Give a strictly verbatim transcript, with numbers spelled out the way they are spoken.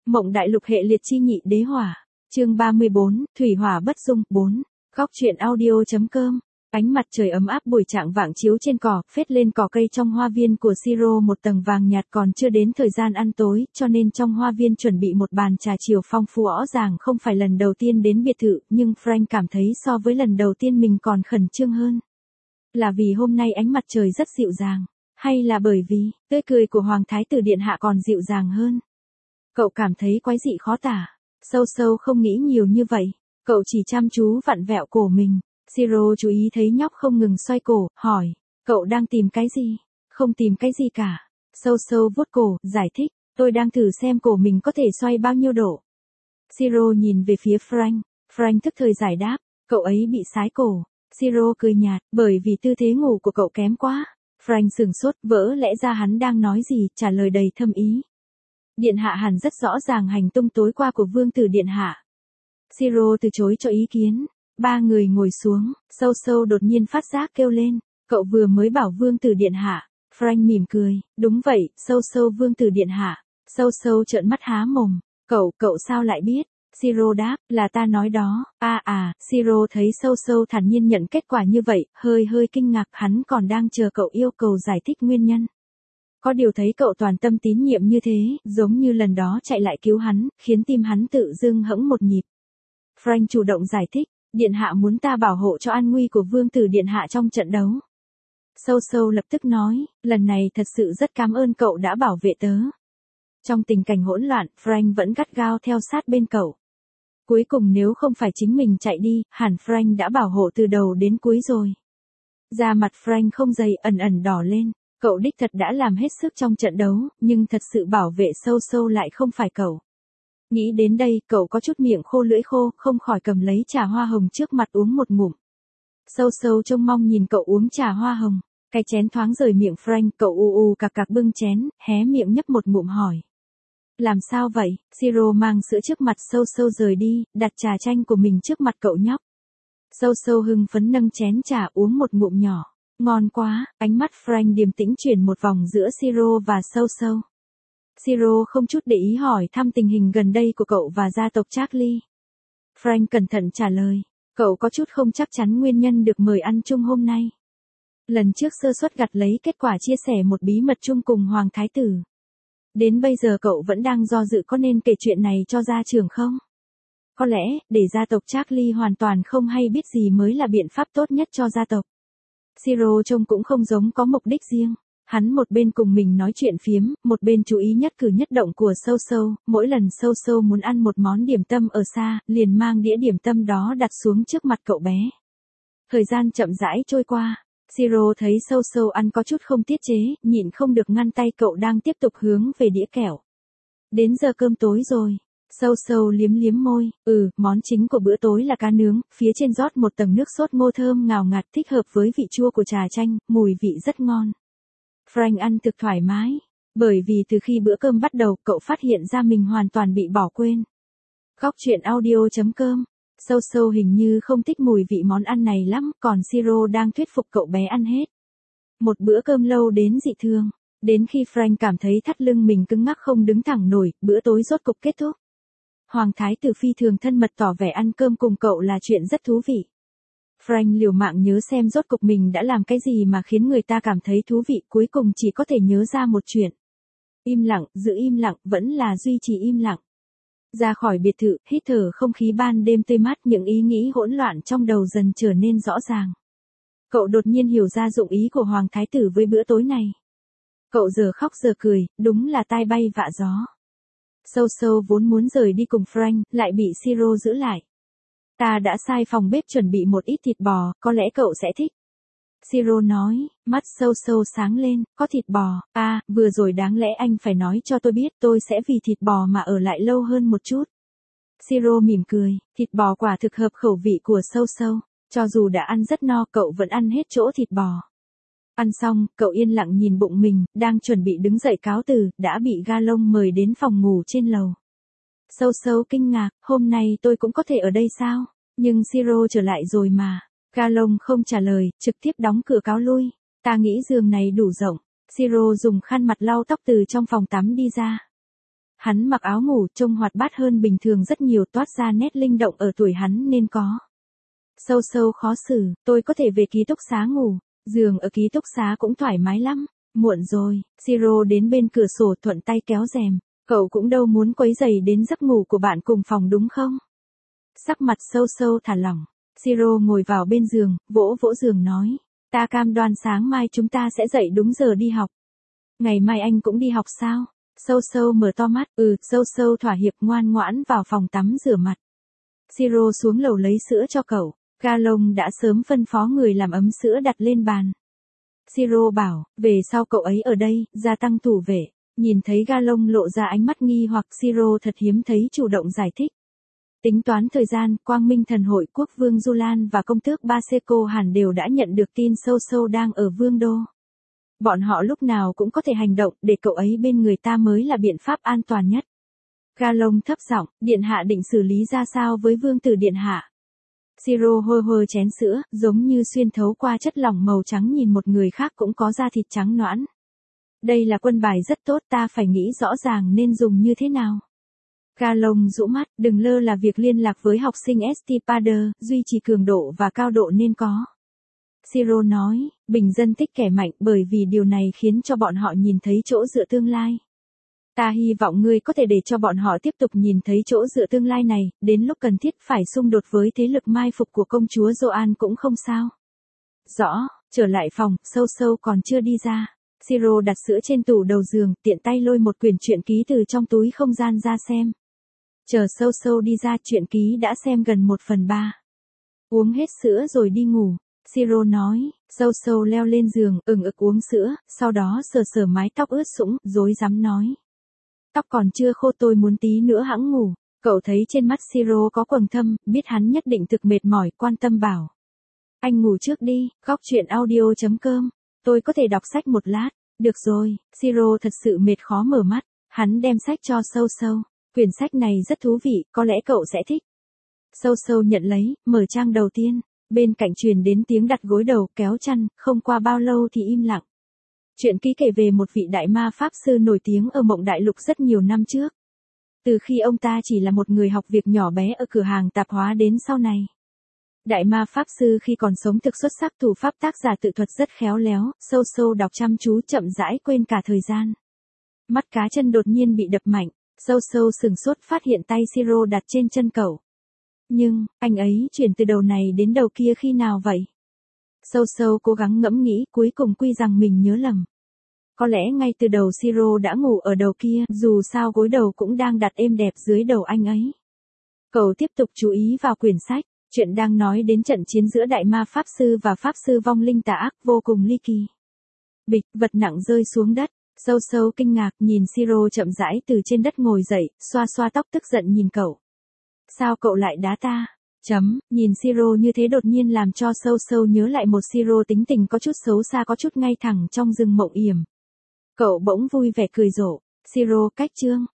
Mộng đại lục hệ liệt chi nhị đế hỏa. Chương ba mươi bốn, thủy hỏa bất dung. bốn. Góc truyện audio.com. Ánh mặt trời ấm áp buổi trạng vạng chiếu trên cỏ, phết lên cỏ cây trong hoa viên của Siro một tầng vàng nhạt, còn chưa đến thời gian ăn tối, cho nên trong hoa viên chuẩn bị một bàn trà chiều phong phú rõ ràng không phải lần đầu tiên đến biệt thự, nhưng Frank cảm thấy so với lần đầu tiên mình còn khẩn trương hơn. Là vì hôm nay ánh mặt trời rất dịu dàng, hay là bởi vì tươi cười của Hoàng Thái tử điện hạ còn dịu dàng hơn? Cậu cảm thấy quái dị khó tả. Sâu sâu không nghĩ nhiều như vậy, cậu chỉ chăm chú vặn vẹo cổ mình. Siro chú ý thấy nhóc không ngừng xoay cổ, hỏi, cậu đang tìm cái gì? Không tìm cái gì cả. Sâu sâu vuốt cổ, giải thích, tôi đang thử xem cổ mình có thể xoay bao nhiêu độ. Siro nhìn về phía Frank, Frank thức thời giải đáp, cậu ấy bị sái cổ. Siro cười nhạt, bởi vì tư thế ngủ của cậu kém quá. Frank sửng sốt, vỡ lẽ ra hắn đang nói gì, trả lời đầy thâm ý. Điện hạ hẳn rất rõ ràng hành tung tối qua của vương tử điện hạ. Siro từ chối cho ý kiến. Ba người ngồi xuống, sâu sâu đột nhiên phát giác kêu lên, cậu vừa mới bảo vương tử điện hạ. Frank mỉm cười, đúng vậy, sâu sâu vương tử điện hạ. Sâu sâu trợn mắt há mồm, cậu, cậu sao lại biết? Siro đáp, là ta nói đó. À à, Siro thấy sâu sâu thản nhiên nhận kết quả như vậy, hơi hơi kinh ngạc, hắn còn đang chờ cậu yêu cầu giải thích nguyên nhân. Có điều thấy cậu toàn tâm tín nhiệm như thế, giống như lần đó chạy lại cứu hắn, khiến tim hắn tự dưng hẫng một nhịp. Frank chủ động giải thích, điện hạ muốn ta bảo hộ cho an nguy của vương tử điện hạ trong trận đấu. Sâu sâu lập tức nói, lần này thật sự rất cảm ơn cậu đã bảo vệ tớ. Trong tình cảnh hỗn loạn, Frank vẫn gắt gao theo sát bên cậu. Cuối cùng nếu không phải chính mình chạy đi, hẳn Frank đã bảo hộ từ đầu đến cuối rồi. Da mặt Frank không dày, ẩn ẩn đỏ lên. Cậu đích thật đã làm hết sức trong trận đấu, nhưng thật sự bảo vệ sâu sâu lại không phải cậu. Nghĩ đến đây, cậu có chút miệng khô lưỡi khô, không khỏi cầm lấy trà hoa hồng trước mặt uống một ngụm. Sâu sâu trông mong nhìn cậu uống trà hoa hồng, cái chén thoáng rời miệng Frank, cậu u u cạc cạc bưng chén, hé miệng nhấp một ngụm hỏi. Làm sao vậy? Siro mang sữa trước mặt sâu sâu rời đi, đặt trà chanh của mình trước mặt cậu nhóc. Sâu sâu hưng phấn nâng chén trà uống một ngụm nhỏ. Ngon quá, ánh mắt Frank điềm tĩnh chuyển một vòng giữa Siro và sâu sâu. Siro không chút để ý hỏi thăm tình hình gần đây của cậu và gia tộc Charlie. Frank cẩn thận trả lời, cậu có chút không chắc chắn nguyên nhân được mời ăn chung hôm nay. Lần trước sơ suất gặt lấy kết quả chia sẻ một bí mật chung cùng Hoàng Thái tử. Đến bây giờ cậu vẫn đang do dự có nên kể chuyện này cho gia trưởng không? Có lẽ, để gia tộc Charlie hoàn toàn không hay biết gì mới là biện pháp tốt nhất cho gia tộc. Siro trông cũng không giống có mục đích riêng. Hắn một bên cùng mình nói chuyện phiếm, một bên chú ý nhất cử nhất động của sâu sâu, mỗi lần sâu sâu muốn ăn một món điểm tâm ở xa, liền mang đĩa điểm tâm đó đặt xuống trước mặt cậu bé. Thời gian chậm rãi trôi qua, Siro thấy sâu sâu ăn có chút không tiết chế, nhịn không được ngăn tay cậu đang tiếp tục hướng về đĩa kẹo. Đến giờ cơm tối rồi. Sâu sâu liếm liếm môi, ừ, món chính của bữa tối là cá nướng, phía trên rót một tầng nước sốt ngô thơm ngào ngạt thích hợp với vị chua của trà chanh, mùi vị rất ngon. Frank ăn thực thoải mái, bởi vì từ khi bữa cơm bắt đầu cậu phát hiện ra mình hoàn toàn bị bỏ quên. Góc truyện audio.com. Sâu sâu hình như không thích mùi vị món ăn này lắm, còn Siro đang thuyết phục cậu bé ăn hết. Một bữa cơm lâu đến dị thường, đến khi Frank cảm thấy thắt lưng mình cứng ngắc không đứng thẳng nổi, bữa tối rốt cục kết thúc. Hoàng Thái tử phi thường thân mật tỏ vẻ ăn cơm cùng cậu là chuyện rất thú vị. Frank liều mạng nhớ xem rốt cục mình đã làm cái gì mà khiến người ta cảm thấy thú vị, cuối cùng chỉ có thể nhớ ra một chuyện. Im lặng, giữ im lặng, vẫn là duy trì im lặng. Ra khỏi biệt thự, hít thở không khí ban đêm tươi mát, những ý nghĩ hỗn loạn trong đầu dần trở nên rõ ràng. Cậu đột nhiên hiểu ra dụng ý của Hoàng Thái tử với bữa tối này. Cậu giờ khóc giờ cười, đúng là tai bay vạ gió. Sâu sâu vốn muốn rời đi cùng Frank, lại bị Siro giữ lại. Ta đã sai phòng bếp chuẩn bị một ít thịt bò, có lẽ cậu sẽ thích. Siro nói, mắt sâu sâu sáng lên, có thịt bò, à, vừa rồi đáng lẽ anh phải nói cho tôi biết, tôi sẽ vì thịt bò mà ở lại lâu hơn một chút. Siro mỉm cười, thịt bò quả thực hợp khẩu vị của sâu sâu, cho dù đã ăn rất no cậu vẫn ăn hết chỗ thịt bò. Ăn xong, cậu yên lặng nhìn bụng mình, đang chuẩn bị đứng dậy cáo từ, đã bị Galong mời đến phòng ngủ trên lầu. Sâu sâu kinh ngạc, hôm nay tôi cũng có thể ở đây sao? Nhưng Siro trở lại rồi mà. Galong không trả lời, trực tiếp đóng cửa cáo lui. Ta nghĩ giường này đủ rộng. Siro dùng khăn mặt lau tóc từ trong phòng tắm đi ra. Hắn mặc áo ngủ trông hoạt bát hơn bình thường rất nhiều, toát ra nét linh động ở tuổi hắn nên có. Sâu sâu khó xử, tôi có thể về ký túc xá ngủ, giường ở ký túc xá cũng thoải mái lắm. Muộn rồi, Siro đến bên cửa sổ thuận tay kéo rèm, cậu cũng đâu muốn quấy rầy đến giấc ngủ của bạn cùng phòng đúng không? Sắc mặt sâu sâu thả lỏng, Siro ngồi vào bên giường, vỗ vỗ giường nói, ta cam đoan sáng mai chúng ta sẽ dậy đúng giờ đi học. Ngày mai anh cũng đi học sao? Sâu sâu mở to mắt, ừ, sâu sâu thỏa hiệp ngoan ngoãn vào phòng tắm rửa mặt. Siro xuống lầu lấy sữa cho cậu, Galong đã sớm phân phó người làm ấm sữa đặt lên bàn. Siro bảo, về sau cậu ấy ở đây, gia tăng thủ vệ. Nhìn thấy Galong lộ ra ánh mắt nghi hoặc, Siro thật hiếm thấy chủ động giải thích. Tính toán thời gian, Quang Minh Thần Hội Quốc vương Julan và công tước Baseko hẳn đều đã nhận được tin sâu sâu đang ở vương đô. Bọn họ lúc nào cũng có thể hành động, để cậu ấy bên người ta mới là biện pháp an toàn nhất. Galong thấp giọng, điện hạ định xử lý ra sao với vương tử điện hạ? Siro hôi hôi chén sữa, giống như xuyên thấu qua chất lỏng màu trắng nhìn một người khác cũng có da thịt trắng nõn. Đây là quân bài rất tốt, ta phải nghĩ rõ ràng nên dùng như thế nào. Galong rũ mắt, đừng lơ là việc liên lạc với học sinh Estipader, duy trì cường độ và cao độ nên có. Siro nói, bình dân thích kẻ mạnh bởi vì điều này khiến cho bọn họ nhìn thấy chỗ dựa tương lai. Ta hy vọng ngươi có thể để cho bọn họ tiếp tục nhìn thấy chỗ dựa tương lai này, đến lúc cần thiết phải xung đột với thế lực mai phục của công chúa Joan cũng không sao. Rõ, trở lại phòng, sâu sâu còn chưa đi ra. Siro đặt sữa trên tủ đầu giường, tiện tay lôi một quyển truyện ký từ trong túi không gian ra xem. Chờ sâu sâu đi ra, truyện ký đã xem gần một phần ba. Uống hết sữa rồi đi ngủ. Siro nói, sâu sâu leo lên giường, ừng ực uống sữa, sau đó sờ sờ mái tóc ướt sũng, rối rắm nói. Tóc còn chưa khô, tôi muốn tí nữa hẵng ngủ. Cậu thấy trên mắt Siro có quầng thâm, biết hắn nhất định thực mệt mỏi, quan tâm bảo. Anh ngủ trước đi, góc truyện audio chấm com. Tôi có thể đọc sách một lát. Được rồi, Siro thật sự mệt khó mở mắt. Hắn đem sách cho sâu sâu. Quyển sách này rất thú vị, có lẽ cậu sẽ thích. Sâu sâu nhận lấy, mở trang đầu tiên. Bên cạnh truyền đến tiếng đặt gối đầu, kéo chăn, không qua bao lâu thì im lặng. Chuyện ký kể về một vị đại ma pháp sư nổi tiếng ở Mộng Đại Lục rất nhiều năm trước. Từ khi ông ta chỉ là một người học việc nhỏ bé ở cửa hàng tạp hóa đến sau này. Đại ma pháp sư khi còn sống thực xuất sắc, thủ pháp tác giả tự thuật rất khéo léo, sâu sâu đọc chăm chú chậm rãi quên cả thời gian. Mắt cá chân đột nhiên bị đập mạnh, sâu sâu sừng sốt phát hiện tay Siro đặt trên chân cậu. Nhưng, anh ấy chuyển từ đầu này đến đầu kia khi nào vậy? Sâu sâu cố gắng ngẫm nghĩ, cuối cùng quy rằng mình nhớ lầm. Có lẽ ngay từ đầu Siro đã ngủ ở đầu kia, dù sao gối đầu cũng đang đặt êm đẹp dưới đầu anh ấy. Cậu tiếp tục chú ý vào quyển sách, chuyện đang nói đến trận chiến giữa đại ma pháp sư và pháp sư vong linh tà ác vô cùng ly kỳ. Bịch, vật nặng rơi xuống đất, sâu sâu kinh ngạc nhìn Siro chậm rãi từ trên đất ngồi dậy, xoa xoa tóc tức giận nhìn cậu. Sao cậu lại đá ta? Chấm, nhìn Siro như thế đột nhiên làm cho sâu sâu nhớ lại một Siro tính tình có chút xấu xa, có chút ngay thẳng trong rừng mộng yểm. Cậu bỗng vui vẻ cười rộ, Siro cách chương.